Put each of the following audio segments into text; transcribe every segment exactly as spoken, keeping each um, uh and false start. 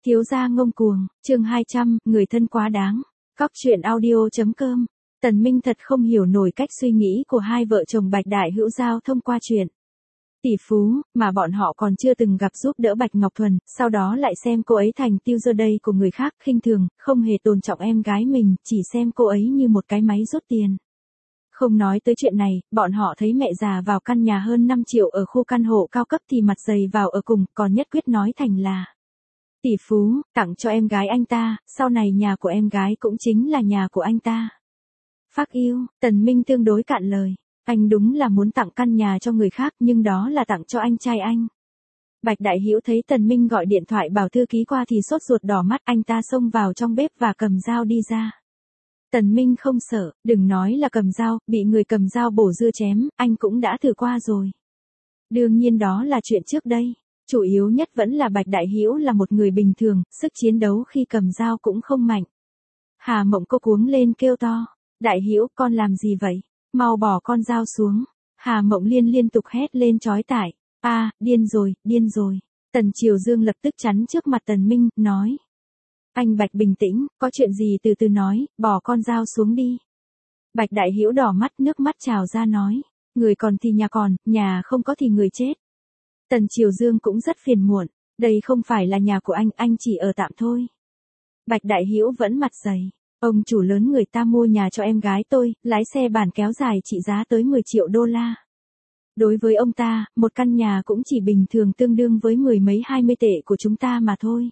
Thiếu gia ngông cuồng, chương hai trăm, người thân quá đáng. Cóc truyện audio.com. Tần Minh thật không hiểu nổi cách suy nghĩ của hai vợ chồng Bạch Đại Hữu Giao thông qua chuyện tỷ phú, mà bọn họ còn chưa từng gặp giúp đỡ Bạch Ngọc Thuần, sau đó lại xem cô ấy thành tiêu giơ đây của người khác, khinh thường, không hề tôn trọng em gái mình, chỉ xem cô ấy như một cái máy rút tiền. Không nói tới chuyện này, bọn họ thấy mẹ già vào căn nhà hơn năm triệu ở khu căn hộ cao cấp thì mặt dày vào ở cùng, còn nhất quyết nói thành là tỷ phú, tặng cho em gái anh ta, sau này nhà của em gái cũng chính là nhà của anh ta. Phác yêu, Tần Minh tương đối cạn lời. Anh đúng là muốn tặng căn nhà cho người khác nhưng đó là tặng cho anh trai anh. Bạch Đại Hữu thấy Tần Minh gọi điện thoại bảo thư ký qua thì sốt ruột đỏ mắt, anh ta xông vào trong bếp và cầm dao đi ra. Tần Minh không sợ, đừng nói là cầm dao, bị người cầm dao bổ dưa chém, anh cũng đã thử qua rồi. Đương nhiên đó là chuyện trước đây, chủ yếu nhất vẫn là Bạch Đại Hữu là một người bình thường, sức chiến đấu khi cầm dao cũng không mạnh. Hà Mộng cô cuống lên kêu to, Đại Hữu con làm gì vậy? Mau bỏ con dao xuống. Hà Mộng Liên liên tục hét lên chói tai. A, à, điên rồi, điên rồi. Tần Triều Dương lập tức chắn trước mặt Tần Minh, nói. Anh Bạch bình tĩnh, có chuyện gì từ từ nói, bỏ con dao xuống đi. Bạch Đại Hữu đỏ mắt, nước mắt trào ra nói. Người còn thì nhà còn, nhà không có thì người chết. Tần Triều Dương cũng rất phiền muộn. Đây không phải là nhà của anh, anh chỉ ở tạm thôi. Bạch Đại Hữu vẫn mặt dày. Ông chủ lớn người ta mua nhà cho em gái tôi, lái xe bản kéo dài trị giá tới mười triệu đô la. Đối với ông ta, một căn nhà cũng chỉ bình thường tương đương với mười mấy hai mươi tệ của chúng ta mà thôi.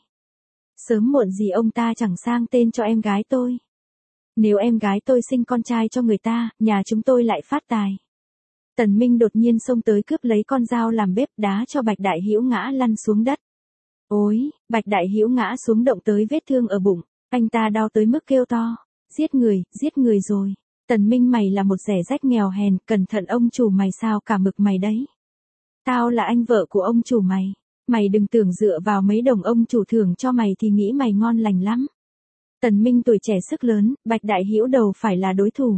Sớm muộn gì ông ta chẳng sang tên cho em gái tôi. Nếu em gái tôi sinh con trai cho người ta, nhà chúng tôi lại phát tài. Tần Minh đột nhiên xông tới cướp lấy con dao làm bếp đá cho Bạch Đại Hữu ngã lăn xuống đất. Ôi, Bạch Đại Hữu ngã xuống động tới vết thương ở bụng. Anh ta đau tới mức kêu to, giết người, giết người rồi. Tần Minh mày là một rẻ rách nghèo hèn, cẩn thận ông chủ mày sao cả mực mày đấy. Tao là anh vợ của ông chủ mày. Mày đừng tưởng dựa vào mấy đồng ông chủ thưởng cho mày thì nghĩ mày ngon lành lắm. Tần Minh tuổi trẻ sức lớn, Bạch Đại Hữu đầu phải là đối thủ.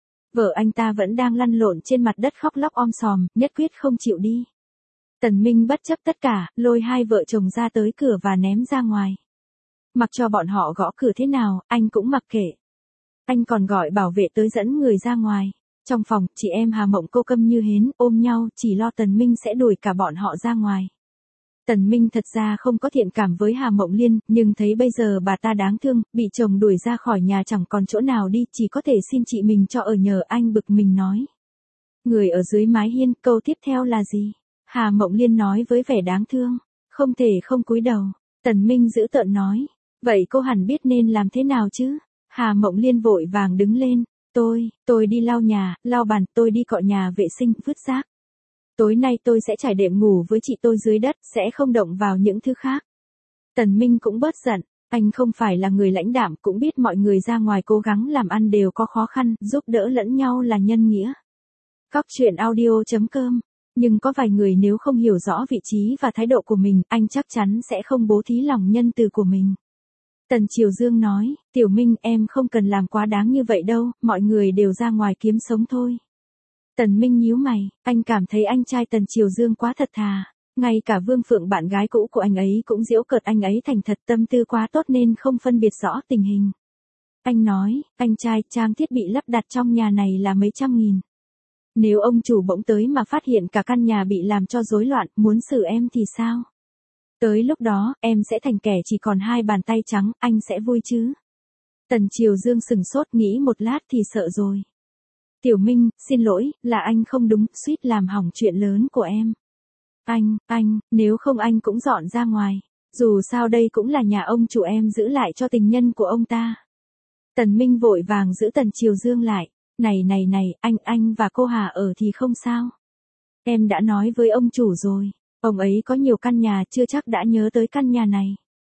Vợ anh ta vẫn đang lăn lộn trên mặt đất khóc lóc om sòm, nhất quyết không chịu đi. Tần Minh bất chấp tất cả, lôi hai vợ chồng ra tới cửa và ném ra ngoài. Mặc cho bọn họ gõ cửa thế nào, anh cũng mặc kệ. Anh còn gọi bảo vệ tới dẫn người ra ngoài. Trong phòng, chị em Hà Mộng cô câm như hến, ôm nhau, chỉ lo Tần Minh sẽ đuổi cả bọn họ ra ngoài. Tần Minh thật ra không có thiện cảm với Hà Mộng Liên, nhưng thấy bây giờ bà ta đáng thương, bị chồng đuổi ra khỏi nhà chẳng còn chỗ nào đi, chỉ có thể xin chị mình cho ở nhờ, anh bực mình nói. Người ở dưới mái hiên, câu tiếp theo là gì? Hà Mộng Liên nói với vẻ đáng thương. Không thể không cúi đầu. Tần Minh giữ tợn nói. Vậy cô hẳn biết nên làm thế nào chứ? Hà Mộng Liên vội vàng đứng lên. Tôi, tôi đi lau nhà, lau bàn, tôi đi cọ nhà vệ sinh, vứt rác. Tối nay tôi sẽ trải đệm ngủ với chị tôi dưới đất, sẽ không động vào những thứ khác. Tần Minh cũng bớt giận, anh không phải là người lãnh đạm, cũng biết mọi người ra ngoài cố gắng làm ăn đều có khó khăn, giúp đỡ lẫn nhau là nhân nghĩa. Cóc truyện audio.com. Nhưng có vài người nếu không hiểu rõ vị trí và thái độ của mình, anh chắc chắn sẽ không bố thí lòng nhân từ của mình. Tần Triều Dương nói, Tiểu Minh em không cần làm quá đáng như vậy đâu, mọi người đều ra ngoài kiếm sống thôi. Tần Minh nhíu mày, anh cảm thấy anh trai Tần Triều Dương quá thật thà. Ngay cả Vương Phượng bạn gái cũ của anh ấy cũng giễu cợt anh ấy thành thật, tâm tư quá tốt nên không phân biệt rõ tình hình. Anh nói, anh trai, trang thiết bị lắp đặt trong nhà này là mấy trăm nghìn. Nếu ông chủ bỗng tới mà phát hiện cả căn nhà bị làm cho rối loạn, muốn xử em thì sao? Tới lúc đó, em sẽ thành kẻ chỉ còn hai bàn tay trắng, anh sẽ vui chứ? Tần Triều Dương sừng sốt nghĩ một lát thì sợ rồi. Tiểu Minh, xin lỗi, là anh không đúng, suýt làm hỏng chuyện lớn của em. Anh, anh, nếu không anh cũng dọn ra ngoài. Dù sao đây cũng là nhà ông chủ, em giữ lại cho tình nhân của ông ta. Tần Minh vội vàng giữ Tần Triều Dương lại. Này này này, anh, anh và cô Hà ở thì không sao. Em đã nói với ông chủ rồi. Ông ấy có nhiều căn nhà, chưa chắc đã nhớ tới căn nhà này.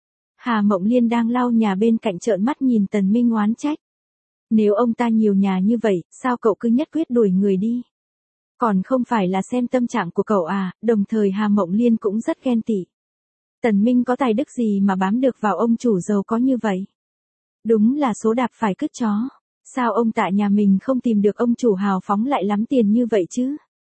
Hà Mộng Liên đang lau nhà bên cạnh trợn mắt nhìn Tần Minh oán trách. Nếu ông ta nhiều nhà như vậy, sao cậu cứ nhất quyết đuổi người đi? Còn không phải là xem tâm trạng của cậu à? Đồng thời Hà Mộng Liên cũng rất ghen tị. Tần Minh có tài đức gì mà bám được vào ông chủ giàu có như vậy? Đúng là số đạp phải cứt chó. Sao ông tại nhà mình không tìm được ông chủ hào phóng lại lắm tiền như vậy chứ?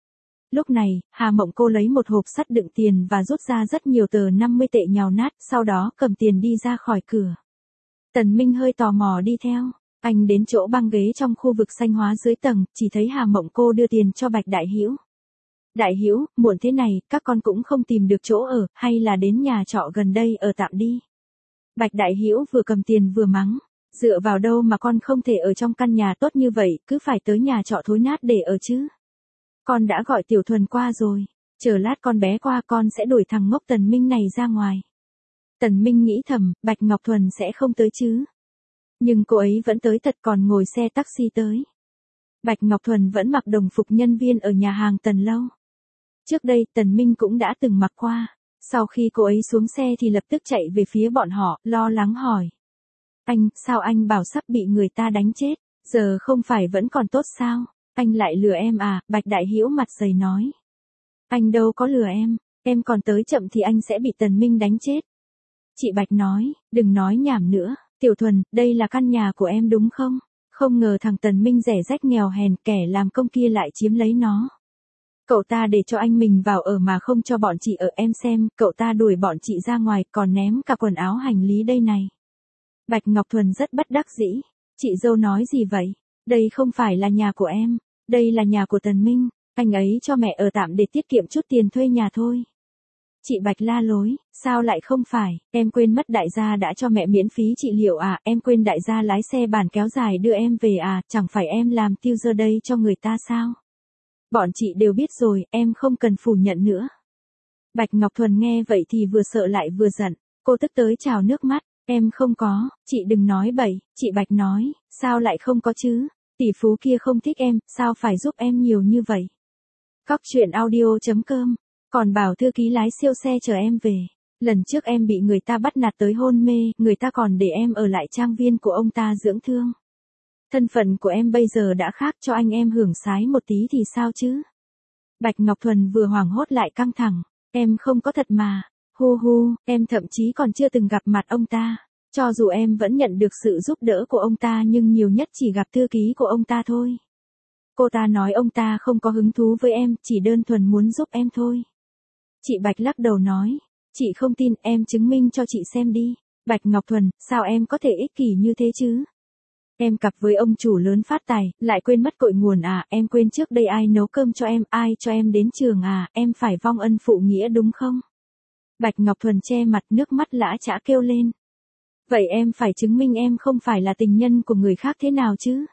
Lúc này, Hà Mộng Cô lấy một hộp sắt đựng tiền và rút ra rất nhiều tờ năm mươi tệ nhào nát, sau đó cầm tiền đi ra khỏi cửa. Tần Minh hơi tò mò đi theo. Anh đến chỗ băng ghế trong khu vực xanh hóa dưới tầng, chỉ thấy Hà Mộng Cô đưa tiền cho Bạch Đại Hữu. Đại Hữu, muộn thế này, các con cũng không tìm được chỗ ở, hay là đến nhà trọ gần đây ở tạm đi. Bạch Đại Hữu vừa cầm tiền vừa mắng. Dựa vào đâu mà con không thể ở trong căn nhà tốt như vậy, cứ phải tới nhà trọ thối nát để ở chứ. Con đã gọi Tiểu Thuần qua rồi. Chờ lát con bé qua con sẽ đuổi thằng ngốc Tần Minh này ra ngoài. Tần Minh nghĩ thầm, Bạch Ngọc Thuần sẽ không tới chứ. Nhưng cô ấy vẫn tới thật, còn ngồi xe taxi tới. Bạch Ngọc Thuần vẫn mặc đồng phục nhân viên ở nhà hàng Tần Lâu. Trước đây Tần Minh cũng đã từng mặc qua. Sau khi cô ấy xuống xe thì lập tức chạy về phía bọn họ, lo lắng hỏi. Anh, sao anh bảo sắp bị người ta đánh chết, giờ không phải vẫn còn tốt sao? Anh lại lừa em à? Bạch Đại Hữu mặt dày nói. Anh đâu có lừa em, em còn tới chậm thì anh sẽ bị Tần Minh đánh chết. Chị Bạch nói, đừng nói nhảm nữa, Tiểu Thuần, đây là căn nhà của em đúng không? Không ngờ thằng Tần Minh rẻ rách nghèo hèn, kẻ làm công kia lại chiếm lấy nó. Cậu ta để cho anh mình vào ở mà không cho bọn chị ở, em xem, cậu ta đuổi bọn chị ra ngoài, còn ném cả quần áo hành lý đây này. Bạch Ngọc Thuần rất bất đắc dĩ. Chị dâu nói gì vậy? Đây không phải là nhà của em, đây là nhà của Tần Minh, anh ấy cho mẹ ở tạm để tiết kiệm chút tiền thuê nhà thôi. Chị Bạch la lối, sao lại không phải, em quên mất đại gia đã cho mẹ miễn phí trị liệu à, em quên đại gia lái xe bàn kéo dài đưa em về à, chẳng phải em làm tiêu giờ đây cho người ta sao? Bọn chị đều biết rồi, em không cần phủ nhận nữa. Bạch Ngọc Thuần nghe vậy thì vừa sợ lại vừa giận, cô tức tới trào nước mắt. Em không có, chị đừng nói bậy, chị Bạch nói, sao lại không có chứ, tỷ phú kia không thích em, sao phải giúp em nhiều như vậy. Cóc truyện audio chấm com, còn bảo thư ký lái siêu xe chờ em về, lần trước em bị người ta bắt nạt tới hôn mê, người ta còn để em ở lại trang viên của ông ta dưỡng thương. Thân phận của em bây giờ đã khác, cho anh em hưởng sái một tí thì sao chứ. Bạch Ngọc Thuần vừa hoảng hốt lại căng thẳng, em không có thật mà. Hu hu, em thậm chí còn chưa từng gặp mặt ông ta. Cho dù em vẫn nhận được sự giúp đỡ của ông ta nhưng nhiều nhất chỉ gặp thư ký của ông ta thôi. Cô ta nói ông ta không có hứng thú với em, chỉ đơn thuần muốn giúp em thôi. Chị Bạch lắc đầu nói, chị không tin, em chứng minh cho chị xem đi. Bạch Ngọc Thuần, sao em có thể ích kỷ như thế chứ? Em cặp với ông chủ lớn phát tài, lại quên mất cội nguồn à, em quên trước đây ai nấu cơm cho em, ai cho em đến trường à, em phải vong ân phụ nghĩa đúng không? Bạch Ngọc Thuần che mặt, nước mắt lã chã kêu lên. Vậy em phải chứng minh em không phải là tình nhân của người khác thế nào chứ?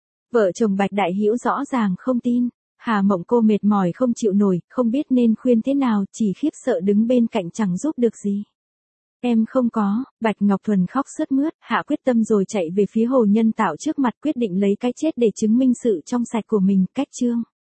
Vợ chồng Bạch Đại Hữu rõ ràng không tin. Hà Mộng Cô mệt mỏi không chịu nổi, không biết nên khuyên thế nào, chỉ khiếp sợ đứng bên cạnh chẳng giúp được gì. Em không có, Bạch Ngọc Thuần khóc sướt mướt, hạ quyết tâm rồi chạy về phía Hồ Nhân Tạo trước mặt, quyết định lấy cái chết để chứng minh sự trong sạch của mình, cách chương.